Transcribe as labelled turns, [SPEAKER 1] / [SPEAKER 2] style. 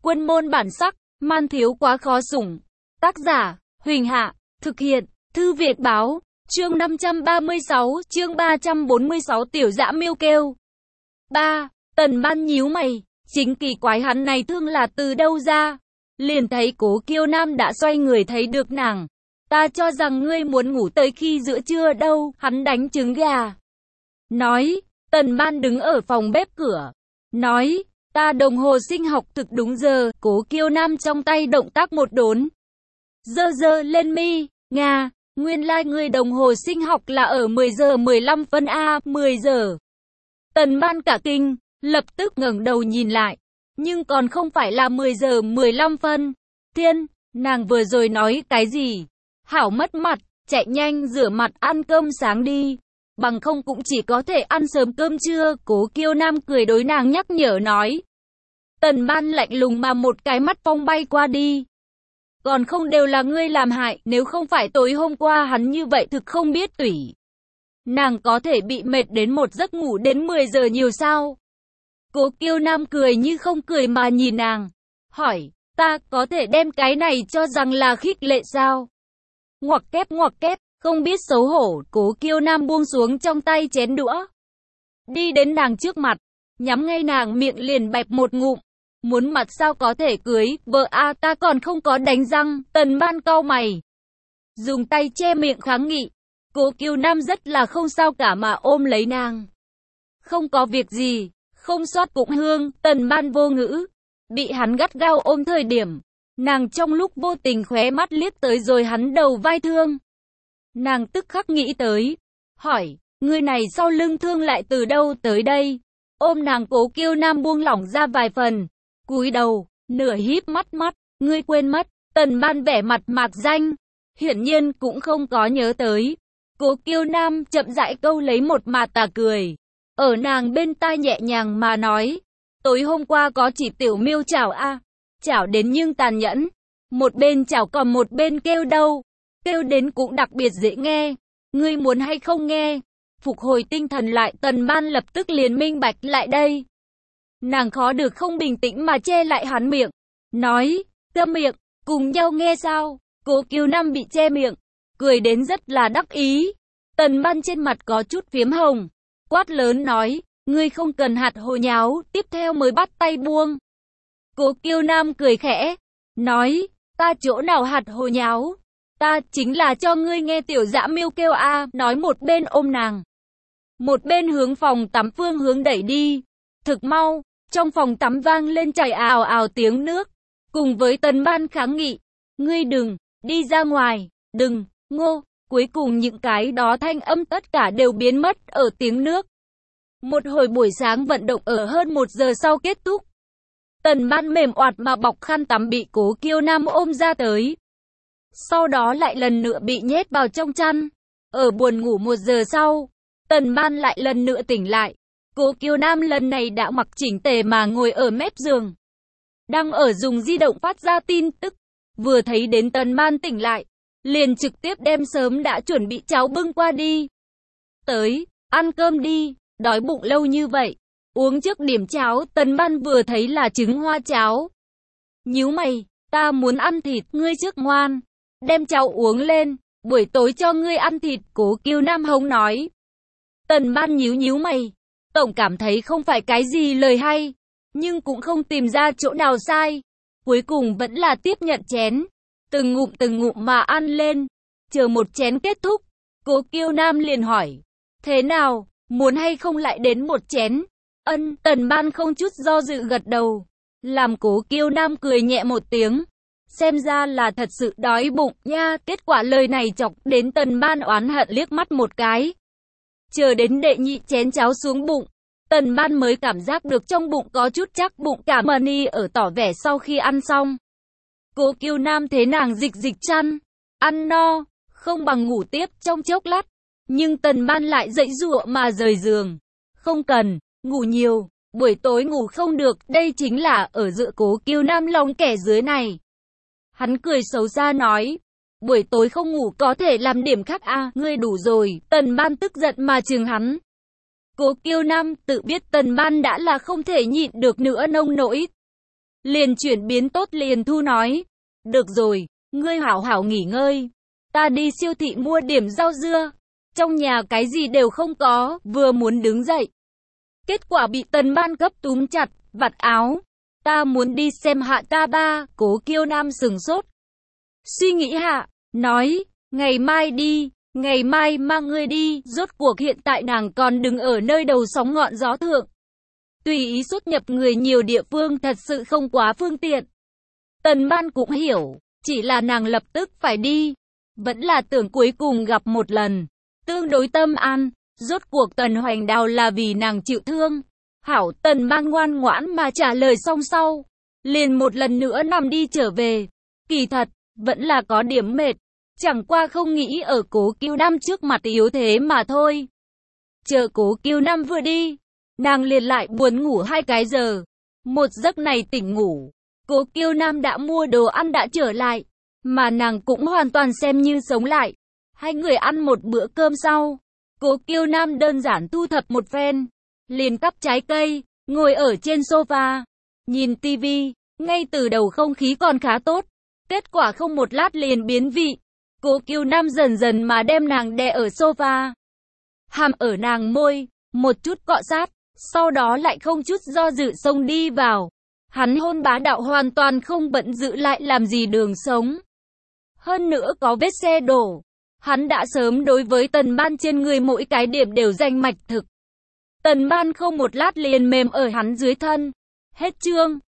[SPEAKER 1] Quân môn bản sắc, man thiếu quá khó sủng. Tác giả, Huỳnh Hạ, thực hiện, Thư Việt Báo, chương 536, chương 346 Tiểu Dã Miêu kêu. 3. Tần Ban nhíu mày, chính kỳ quái hắn này thương là từ đâu ra. Liền thấy Cố Kiêu Nam đã xoay người thấy được nàng. Ta cho rằng ngươi muốn ngủ tới khi giữa trưa đâu, hắn đánh trứng gà. Nói, Tần Ban đứng ở phòng bếp cửa. Nói, ta đồng hồ sinh học thực đúng giờ, Cố Kiêu Nam trong tay động tác một đốn. Dơ lên mi, Nga, nguyên lai ngươi đồng hồ sinh học là ở 10 giờ 15 phân A, 10 giờ. Tần Ban cả kinh, lập tức ngẩng đầu nhìn lại. Nhưng còn không phải là 10 giờ 15 phân. Thiên, nàng vừa rồi nói cái gì? Hảo mất mặt, chạy nhanh rửa mặt ăn cơm sáng đi. Bằng không cũng chỉ có thể ăn sớm cơm trưa. Cố Kiêu Nam cười đối nàng nhắc nhở nói. Tần Ban lạnh lùng mà một cái mắt phong bay qua đi. Còn không đều là ngươi làm hại, nếu không phải tối hôm qua hắn như vậy thực không biết tủy. Nàng có thể bị mệt đến một giấc ngủ đến 10 giờ nhiều sao? Cố Kiêu Nam cười như không cười mà nhìn nàng. Hỏi, ta có thể đem cái này cho rằng là khích lệ sao? Ngoặc kép, không biết xấu hổ. Cố Kiêu Nam buông xuống trong tay chén đũa. Đi đến nàng trước mặt, nhắm ngay nàng miệng liền bẹp một ngụm. Muốn mặt sao có thể cưới, vợ a ta còn không có đánh răng. Tần Ban cau mày, dùng tay che miệng kháng nghị. Cố Kiêu Nam rất là không sao cả mà ôm lấy nàng. Không có việc gì, không soát cũng hương. Tần Ban vô ngữ, bị hắn gắt gao ôm thời điểm, nàng trong lúc vô tình khóe mắt liếc tới rồi hắn đầu vai thương. Nàng tức khắc nghĩ tới, hỏi, người này sau lưng thương lại từ đâu tới đây? Ôm nàng Cố Kiêu Nam buông lỏng ra vài phần, cúi đầu, nửa híp mắt, ngươi quên mất. Tần Ban vẻ mặt mạc danh, hiển nhiên cũng không có nhớ tới. Cố Kiêu Nam chậm rãi câu lấy một mà tà cười, ở nàng bên tai nhẹ nhàng mà nói, tối hôm qua có chỉ tiểu miêu chảo a, chảo đến nhưng tàn nhẫn, một bên chảo còn một bên kêu đâu, kêu đến cũng đặc biệt dễ nghe, ngươi muốn hay không nghe? Phục hồi tinh thần lại, Tần Ban lập tức liền minh bạch lại đây. Nàng khó được không bình tĩnh mà che lại hắn miệng, nói, câm miệng, cùng nhau nghe sao? Cố Kiêu Nam bị che miệng, cười đến rất là đắc ý. Tần Ban trên mặt có chút phiếm hồng, quát lớn nói, ngươi không cần hạt hồ nháo, tiếp theo mới bắt tay buông. Cố Kiêu Nam cười khẽ, nói, ta chỗ nào hạt hồ nháo, ta chính là cho ngươi nghe tiểu dã miêu kêu a. Nói một bên ôm nàng, một bên hướng phòng tắm phương hướng đẩy đi. Thực mau, trong phòng tắm vang lên chảy ào ào tiếng nước, cùng với Tần Ban kháng nghị, ngươi đừng, đi ra ngoài, đừng, ngô. Cuối cùng những cái đó thanh âm tất cả đều biến mất ở tiếng nước. Một hồi buổi sáng vận động ở hơn 1 giờ sau kết thúc. Tần Ban mềm oạt mà bọc khăn tắm bị Cố Kiêu Nam ôm ra tới. Sau đó lại lần nữa bị nhét vào trong chăn. Ở buồn ngủ 1 giờ sau, Tần Ban lại lần nữa tỉnh lại. Cố Kiêu Nam lần này đã mặc chỉnh tề mà ngồi ở mép giường, đang ở dùng di động phát ra tin tức. Vừa thấy đến Tần Ban tỉnh lại, liền trực tiếp đem sớm đã chuẩn bị cháo bưng qua đi. Tới, ăn cơm đi, đói bụng lâu như vậy, uống trước điểm cháo. Tần Ban vừa thấy là trứng hoa cháo, nhíu mày, ta muốn ăn thịt, ngươi trước ngoan, đem cháo uống lên, buổi tối cho ngươi ăn thịt. Cố Kiêu Nam hống nói. Tần Ban nhíu mày, tổng cảm thấy không phải cái gì lời hay, nhưng cũng không tìm ra chỗ nào sai. Cuối cùng vẫn là tiếp nhận chén, từng ngụm mà ăn lên. Chờ một chén kết thúc, Cố Kiêu Nam liền hỏi, thế nào, muốn hay không lại đến một chén? Ân. Tần Ban không chút do dự gật đầu, làm Cố Kiêu Nam cười nhẹ một tiếng, xem ra là thật sự đói bụng nha. Kết quả lời này chọc đến Tần Ban oán hận liếc mắt một cái. Chờ đến đệ nhị chén cháo xuống bụng, Tần Ban mới cảm giác được trong bụng có chút chắc bụng. Cảm ơn y ở tỏ vẻ sau khi ăn xong. Cố Kiêu Nam thế nàng dịch chăn, ăn no, không bằng ngủ tiếp trong chốc lát. Nhưng Tần Ban lại dãy dụa mà rời giường. Không cần, ngủ nhiều, buổi tối ngủ không được. Đây chính là ở giữa Cố Kiêu Nam lòng kẻ dưới này. Hắn cười xấu xa nói, buổi tối không ngủ có thể làm điểm khác a. Ngươi đủ rồi. Tần Ban tức giận mà trừng hắn. Cố Kiêu Nam tự biết Tần Ban đã là không thể nhịn được nữa nông nỗi. liền chuyển biến tốt liền thu nói. Được rồi, ngươi hảo hảo nghỉ ngơi. Ta đi siêu thị mua điểm rau dưa. Trong nhà cái gì đều không có, vừa muốn đứng dậy. Kết quả bị Tần Ban cấp túm chặt, vạt áo. Ta muốn đi xem Hạ ta ba, Cố Kiêu Nam sừng sốt. Suy nghĩ hạ, nói, ngày mai đi, ngày mai mang ngươi đi, rốt cuộc hiện tại nàng còn đứng ở nơi đầu sóng ngọn gió thượng. Tùy ý xuất nhập người nhiều địa phương thật sự không quá phương tiện. Tần Ban cũng hiểu, chỉ là nàng lập tức phải đi. Vẫn là tưởng cuối cùng gặp một lần, tương đối tâm an, rốt cuộc Tần Hoành Đào là vì nàng chịu thương. Hảo, Tần Ban ngoan ngoãn mà trả lời xong sau, liền một lần nữa nằm đi trở về. Kỳ thật, vẫn là có điểm mệt, chẳng qua không nghĩ ở Cố Kiêu Nam trước mặt yếu thế mà thôi. Chờ Cố Kiêu Nam vừa đi, nàng liền lại buồn ngủ 2 cái giờ. Một giấc này tỉnh ngủ, Cố Kiêu Nam đã mua đồ ăn đã trở lại, mà nàng cũng hoàn toàn xem như sống lại. Hai người ăn một bữa cơm sau, Cố Kiêu Nam đơn giản thu thập một phen, liền cắp trái cây, ngồi ở trên sofa, nhìn tivi. Ngay từ đầu không khí còn khá tốt, kết quả không một lát liền biến vị. Cố Kiêu Nam dần dần mà đem nàng đè ở sofa, hàm ở nàng môi, một chút cọ sát, sau đó lại không chút do dự xông đi vào. Hắn hôn bá đạo hoàn toàn không bận giữ lại làm gì đường sống. Hơn nữa có vết xe đổ, hắn đã sớm đối với Tần Ban trên người mỗi cái điểm đều danh mạch thực. Tần Ban không một lát liền mềm ở hắn dưới thân. Hết chương.